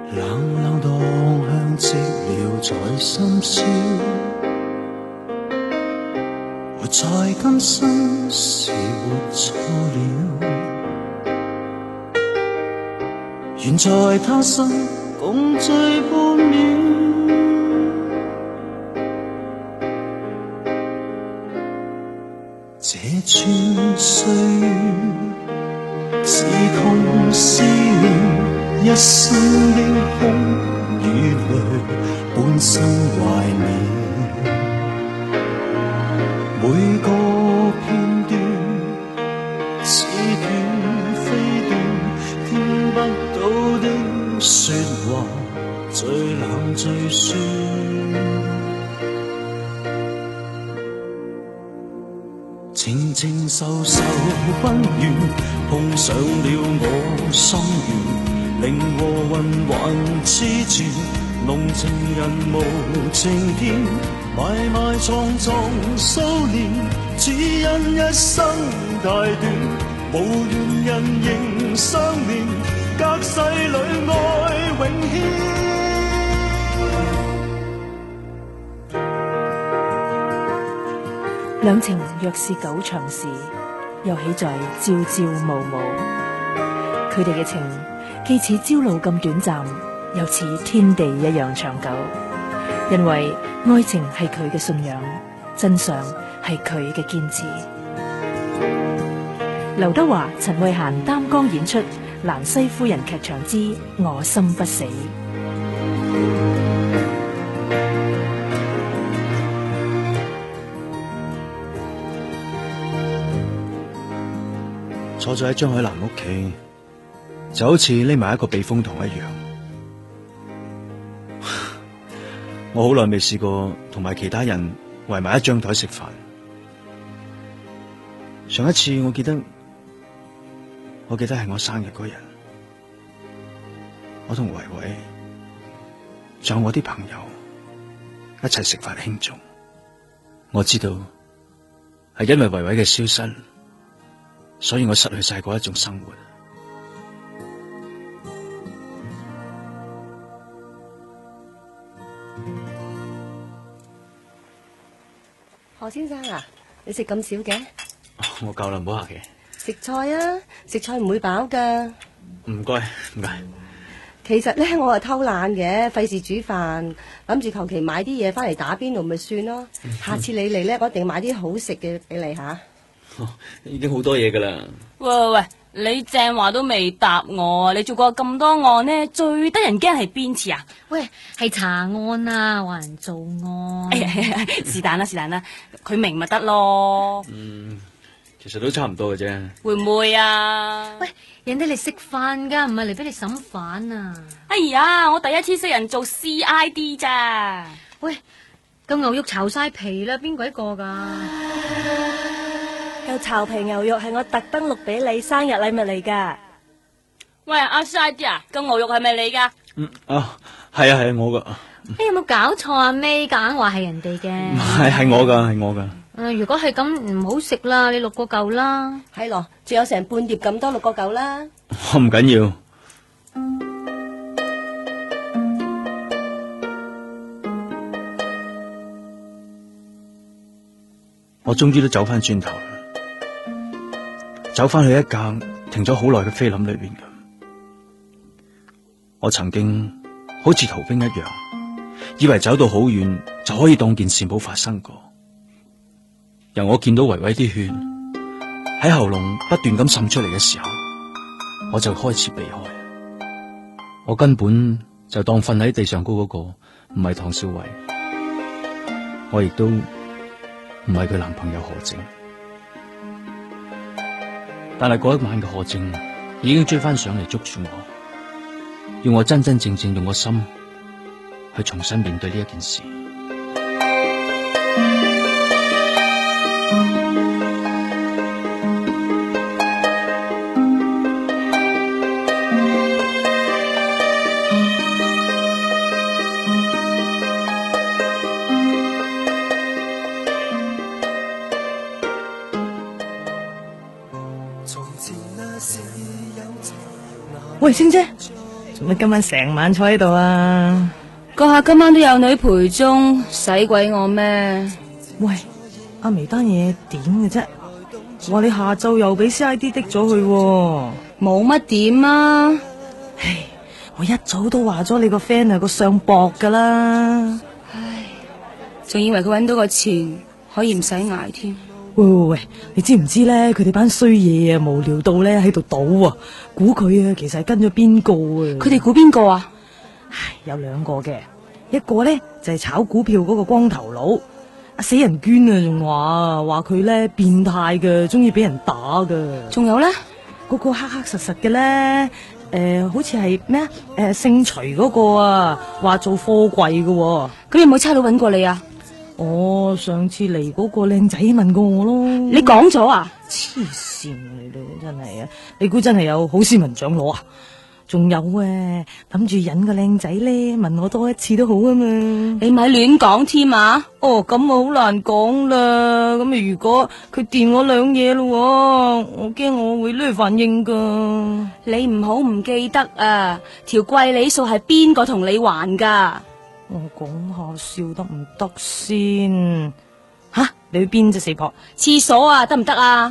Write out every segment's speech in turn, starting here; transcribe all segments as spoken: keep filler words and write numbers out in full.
冷冷當香積了在深宵，活在今生是活錯了，願在他生共聚半秒。這串歲月是痛是妙，一生的空與淚半生懷念，每個片段似斷非斷，聽不到的說話最冷最酸。情情愁愁不願碰上了我心願，令和魂還痴纏，濃情人無情天，埋埋藏藏數年，只因一生太短，無緣人仍相連，隔世裏愛永牽。 兩情若是久長時，又豈在朝朝暮暮。佢哋嘅情既似朝露咁短暫，又似天地一樣長久。因為愛情係佢嘅信仰，真相係佢嘅堅持。劉德華、陳慧嫻擔綱演出《蘭西夫人劇場之我心不死》。 坐咗喺張海蘭屋企，就好似匿埋一個避風塘一樣。我好耐未試過同埋其他人圍埋一張台食飯。上一次我記得，我記得係我生日嗰日，我同維維仲有我啲朋友一齊食飯慶祝。我知道係因為維維嘅消失，所以我失去晒嗰一種生活。 何先生啊，你食咁少嘅？ 我夠啦，唔好客氣。 食菜啊，食菜唔會飽噶。 唔該，唔該。 其實咧，我係偷懶嘅，費事煮飯，諗住求其買啲嘢翻嚟打邊爐咪算咯。下次你嚟咧，我一定買啲好食嘅俾你吓。 哦，已經好多嘢噶啦。 喂喂喂，你正話都未答我，你做過咁多案呢，最得人驚係邊次啊？ 喂，係查案啊，話人做案。 哎呀，是但啦是但啦，佢明咪得咯。 嗯，其實都差唔多嘅啫。 會唔會啊？ 喂，人哋嚟食飯噶，唔係嚟俾你審犯啊！ 哎呀，我第一次識人做 C I D 咋。 喂，個牛肉巢晒皮啦，邊鬼個噶？ 嚿巢皮牛肉係我特登錄俾你生日禮物嚟噶。 喂，阿 C I D 啊，個牛肉係咪你噶？ 嗯啊，係啊係啊，我噶。 你有冇搞錯啊？咩夾硬話係人哋嘅？ 係係我噶，係我噶。 誒，如果係咁唔好食啦，你錄個嚿啦。 係咯，仲有成半碟咁多，錄個嚿啦。 我唔緊要。我終於都走翻轉頭啦，走翻去一架停咗好耐嘅菲林裏邊咁。我曾經好似逃兵一樣，以為走到好遠就可以當件事冇發生過。由我見到維維啲血喺喉嚨不斷咁滲出嚟嘅時候，我就開始避開。我根本就當瞓喺地上高嗰個唔係唐少偉，我亦都唔係佢男朋友何靜。但係嗰一晚嘅何靜已經追翻上嚟捉住我，要我真真正正用個心去重新面對呢一件事。 喂，星姐， 做乜今晚成晚坐喺度啊？ 閣下今晚都有女陪蹤，使鬼我咩？ 喂，阿眉單嘢點嘅啫？話你下晝又俾 C I D 滴咗去喎。 冇乜點啊！ 唉，我一早都話咗你個 friend 係個相搏噶啦。 唉，仲以為佢搵到個錢可以唔使捱添。 喂喂喂，你知唔知咧？佢哋班衰嘢啊，無聊到咧喺度賭啊，估佢啊其實係跟咗邊個啊？ 佢哋估邊個啊？ 唉，有兩個嘅，一個咧就係、是、炒股票嗰個光頭佬，阿死人娟啊，仲話話佢咧變態嘅，中意俾人打嘅。 仲有咧， 嗰個黑黑實實嘅咧，誒、呃，好似係咩啊？誒、呃，姓徐嗰個啊，話做貨櫃嘅。 咁有冇差佬搵過你啊？ 我上次嚟嗰個靚仔問過我咯。 你講咗啊？ 黐線你都真係啊！你估真係有好斯文獎攞啊？仲有啊，諗住引個靚仔咧，問我多一次都好啊嘛。 你咪亂講添啊！ 哦，咁啊好難講啦。咁啊，如果佢電我兩嘢咯，我驚我會咩反應噶。 你唔好唔記得啊！條貴利數係邊個同你還噶？ 我講下笑得唔得先？吓，你去邊啫，四婆？ 廁所啊，得唔得啊？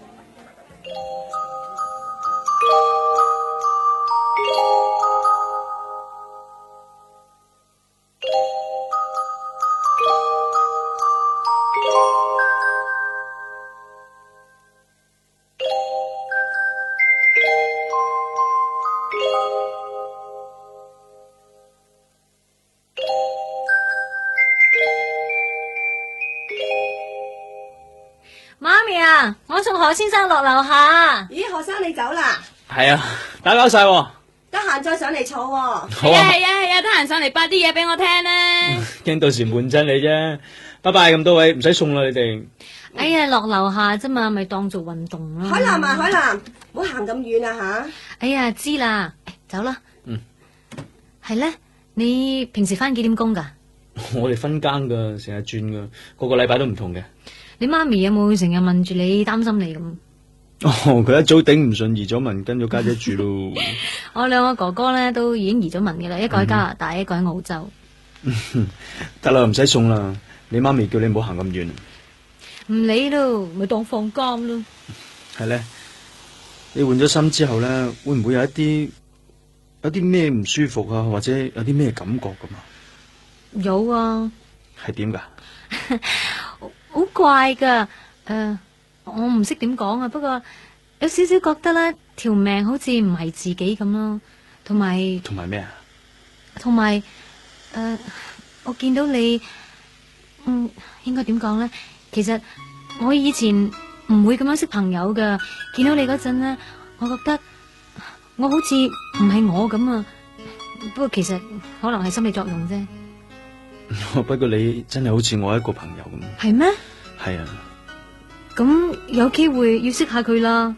媽咪啊，我送何先生落樓下。 咦，學生你走啦？ 係啊，打攪晒喎。 得閒再上嚟坐喎。 好啊， 係啊係啊，得閒上嚟八啲嘢俾我聽啦。 驚到時悶親你啫。拜拜咁多位，唔使送啦你哋。 哎呀，落樓下啫嘛，咪當做運動啦。 海南啊，海南，唔好行咁遠啊吓。 哎呀，知啦，走啦。 嗯。 係咧，你平時翻幾點工噶？ 我哋分更噶，成日轉噶，個個禮拜都唔同嘅。 你媽咪有冇成日問住你，擔心你咁？ 哦，佢一早頂唔順移咗民，跟咗家姐住咯。 我兩個哥哥咧都已經移咗民嘅啦，一個喺加拿大，嗯、一個喺澳洲。 得啦，唔使送啦。你媽咪叫你唔好行咁遠。 唔理咯，咪當放監咯。 係咧，你換咗心之後咧，會唔會有一啲有啲咩唔舒服啊，或者有啲咩感覺噶嘛？ 有啊。 係點噶？ 好怪噶，誒、呃，我唔識點講啊。不過有少少覺得咧，條命好似唔係自己咁咯。同埋同埋咩啊？ 同埋誒，我見到你，嗯，應該點講咧？其實我以前唔會咁樣識朋友噶。見到你嗰陣咧，我覺得我好似唔係我咁啊。不過其實可能係心理作用啫。 不過你真係好似我一個朋友咁。 係咩？ 係啊。 咁有機會要識下佢啦。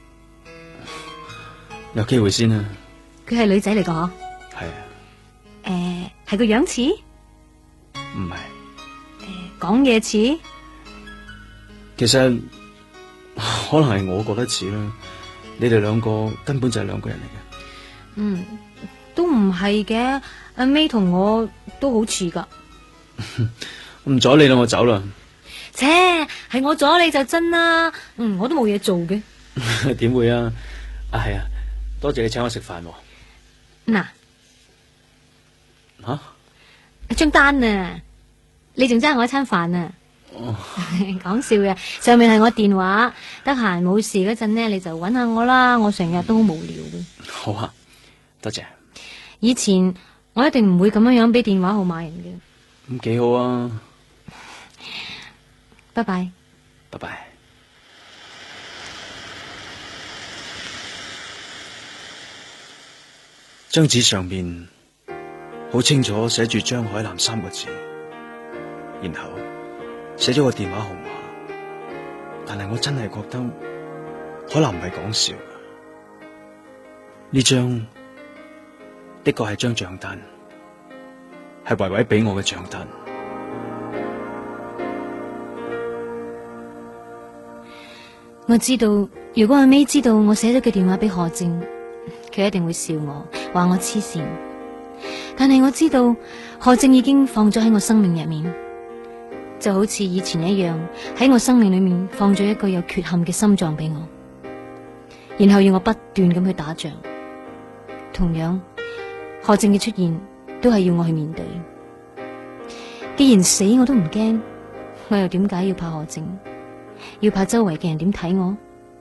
有機會先啦。 佢係女仔嚟噶嗬？ 係啊。 誒、呃，係個樣似？ 唔係。誒、 呃，講嘢似？ 其實可能係我覺得似啦。你哋兩個根本就係兩個人嚟嘅。 嗯，都唔係嘅。阿 May 同我都好似噶。 唔阻你啦，我走啦。 切，係我阻你就真啦。嗯，我都冇嘢做嘅。 點會啊？啊係啊，多謝你請我食飯。 嗱， 吓？ 張單啊，你仲爭我一餐飯啊？ 哦， 講笑嘅，上面係我電話，得閒冇事嗰陣呢，你就搵下我啦。我成日都好無聊嘅。 好啊，多謝。 以前我一定唔會咁樣樣俾電話號碼人嘅。 咁幾好啊。 拜拜。 拜拜。張紙上面好清楚寫住張海南三個字，然後寫咗個電話號碼。但係我真係覺得海南唔係講笑。呢張的確係張賬單，係維維俾我嘅賬單。 我知道，如果阿 May 知道我寫咗個電話俾何靜， 佢一定會笑我，話我黐線。但係我知道何靜已經放咗喺我生命入面，就好似以前一樣喺我生命裏面放咗一個有缺陷嘅心臟俾我，然後要我不斷咁去打仗。同樣，何靜嘅出現都係要我去面對。既然死我都唔驚，我又點解要怕何靜？要怕周圍嘅人點睇我？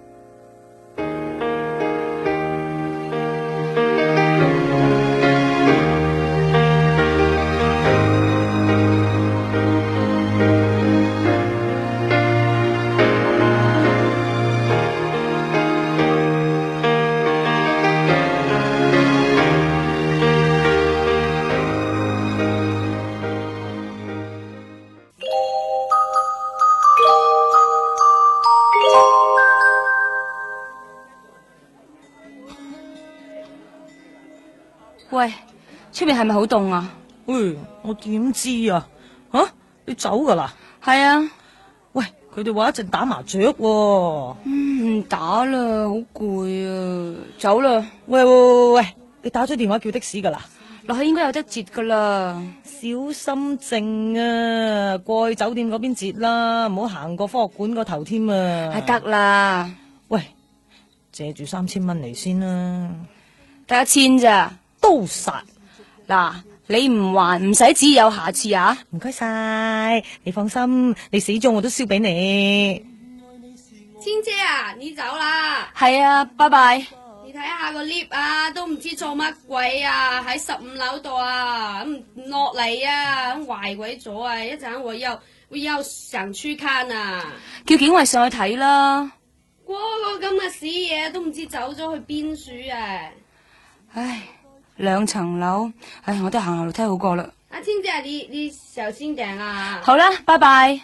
喂，出面係咪好凍啊？ 喂，我點知啊？吓、啊，你走噶啦？ 係啊。 喂，佢哋話一陣打麻雀喎。 嗯，唔打啦，好攰啊，走啦。 喂喂喂喂，你打咗電話叫的士噶啦？ 落去應該有得截噶啦。 小心靜啊，過去酒店嗰邊截啦，唔好行過科學館個頭添啊。 係得啦。 喂，借住三千蚊嚟先啦。 得一千咋？ 都殺嗱，你唔還唔使指有下次啊！ 唔該晒，你放心，你死咗我都燒俾你。 千姐啊，你走啦？ 係啊，拜拜。 你睇下個 lift 啊，都唔知做乜鬼啊，喺十五樓度啊，唔落嚟啊，壞鬼咗啊！一陣我又我又上去看啊， 叫警衛上去睇啦。 嗰個咁嘅屎嘢都唔知走咗去邊處啊！ 唉。兩層樓，唉，我都行下樓梯好過啦。 阿千姐，你你小心點啊！ 好啦，拜拜。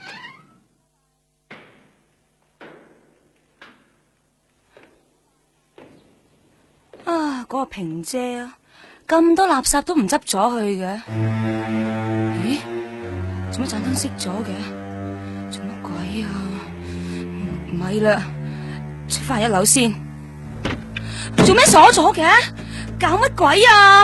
啊，嗰個萍姐啊，咁多垃圾都唔執咗去嘅。咦？做乜盞燈熄咗嘅？做乜鬼啊？唔係啦，出翻一樓先。做咩鎖咗嘅？搞乜鬼啊！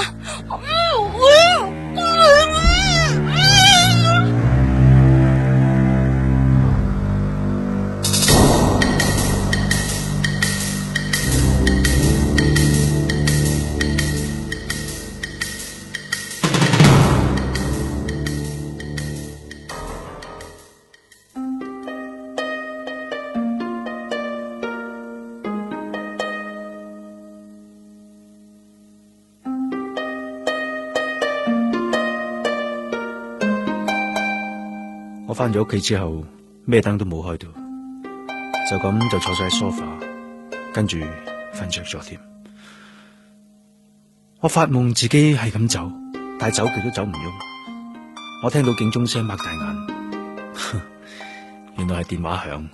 我翻咗屋企之後，咩燈都冇開到，就咁就坐晒喺梳化，跟住瞓着咗添。我發夢自己係咁走，但係走極都走唔喐。我聽到警鐘聲，擘大眼，原來係電話響。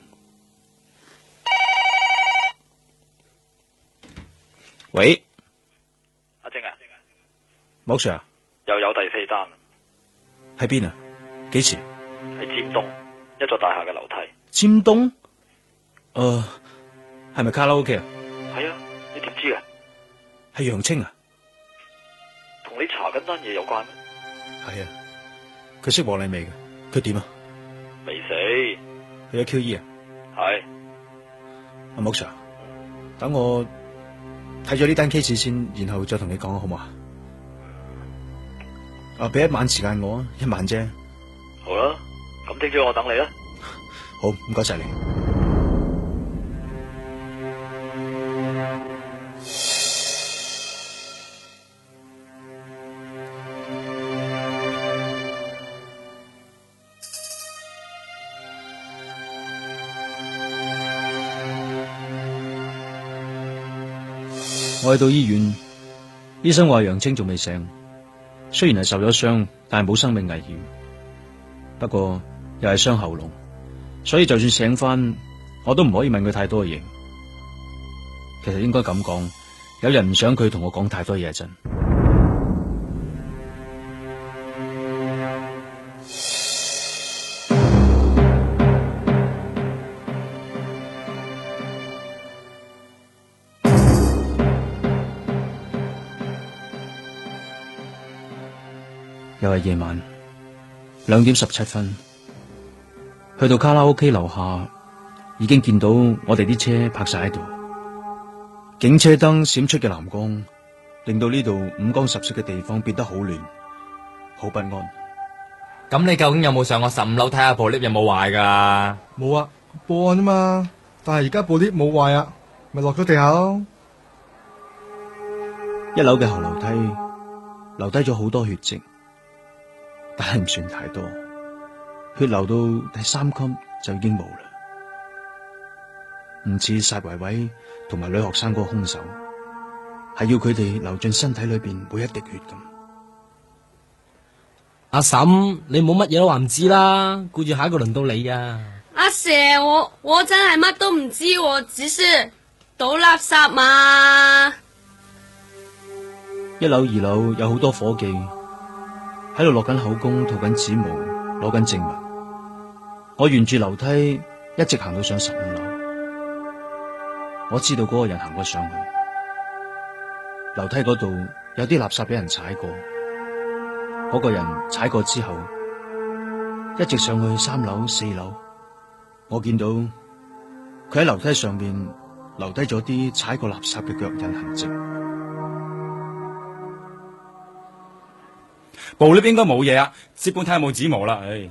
喂， 阿晶啊， 莫 Sir 啊， 又有第四單， 喺邊啊？幾時？ 喺尖東一座大廈嘅樓梯。 尖東？誒、呃，係咪卡拉 OK 啊？ 係啊，你點知嘅？ 係楊青啊？ 同你查緊單嘢有關咩？ 係啊，佢識黃麗薇嘅，佢點啊？ 未死。 去咗 Q E 啊？ 係。 阿莫 Sir，等我睇咗呢單 case 先，然後再同你講好唔好啊？啊，俾一晚時間我啊，一晚啫。 好啦，咁聽朝我等你啦。 好，唔該晒你。我去到醫院，醫生話楊青仲未醒，雖然係受咗傷，但係冇生命危險。不過又係傷喉嚨，所以就算醒翻，我都唔可以問佢太多嘢。其實應該咁講，有人唔想佢同我講太多嘢真。 又係夜晚兩點十七分，去到卡拉 OK 樓下，已經見到我哋啲車泊晒喺度，警車燈閃出嘅藍光，令到呢度五光十色嘅地方變得好亂，好不安。 咁你究竟有冇上過十五樓睇下部 lift 有冇壞噶？ 冇啊，報案啫嘛。但係而家部 lift 冇壞啊，咪落咗地下咯。 一樓嘅後樓梯留低咗好多血跡，但係唔算太多，血流到第三級就已經冇啦。唔似殺維維同埋女學生嗰個兇手，係要佢哋流進身體裏邊每一滴血咁。 阿嬸，你冇乜嘢都話唔知啦，顧住下一個輪到你啊！ 阿 Sir， 我我真係乜都唔知，我只是倒垃圾嘛。 一樓二樓有好多伙計喺度落緊口供、塗緊指模、攞緊證物。我沿住樓梯一直行到上十五樓，我知道嗰個人行過上去。樓梯嗰度有啲垃圾俾人踩過。嗰個人踩過之後，一直上去三樓、四樓，我見到佢喺樓梯上面留低咗啲踩過垃圾嘅腳印痕跡。 部 lift 應該冇嘢啊，只管睇下有冇指模啦。唉，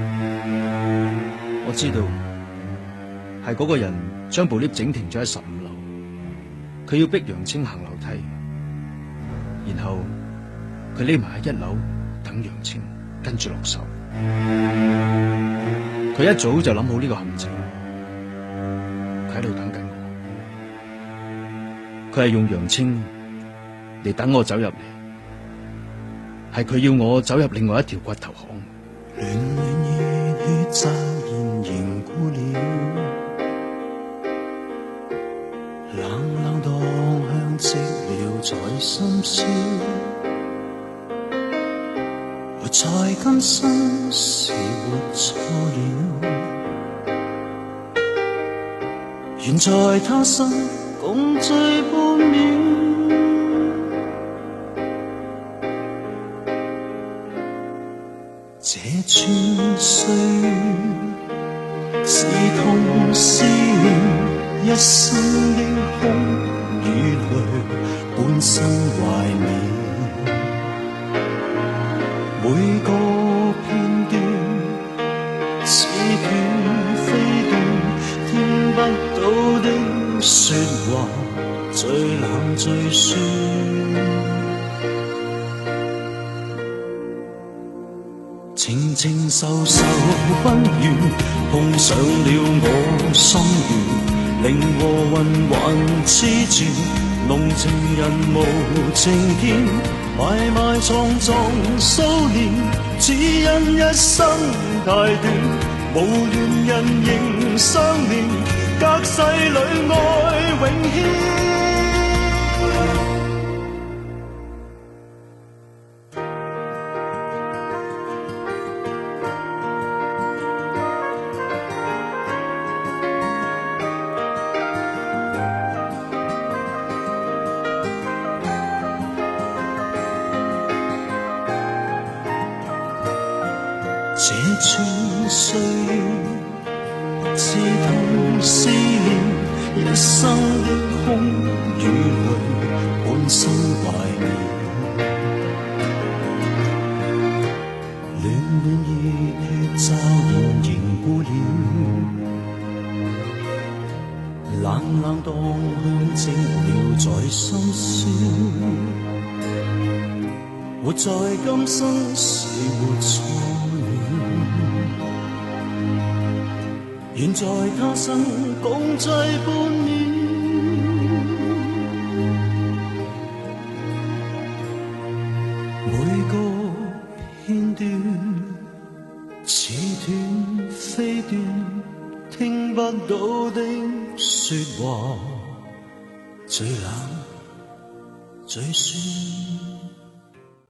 我知道係嗰個人將部 lift 整停咗喺十五樓，佢要逼楊青行樓梯，然後佢匿埋喺一樓。等楊青跟住落手，佢一早就諗好呢個陷阱，佢喺度等緊我。佢係用楊青嚟等我走入嚟，係佢要我走入另外一條骨頭巷。 暖暖熱血驟然凝固了，冷冷蕩向寂寥在深宵。在今生是活錯了，願在他生共聚半秒。這串歲月是痛是怨，一生的空與淚半生懷緬。每個片段似斷非斷，聽不到的說話最冷最酸。情情愁愁不怨，碰上了我心願，令和魂還痴轉，濃情人無情見。埋埋藏藏數年，只因一生太短，無緣人仍相戀，隔世裏愛永牽。這串歲月是痛是戀，一生的空與淚半生懷念。暖暖熱血驟然凝固了，冷冷蕩向寂寥在深宵。活在今生是活錯，願在他生共聚半秒。每個片段似斷非斷，聽不到的說話最冷最酸。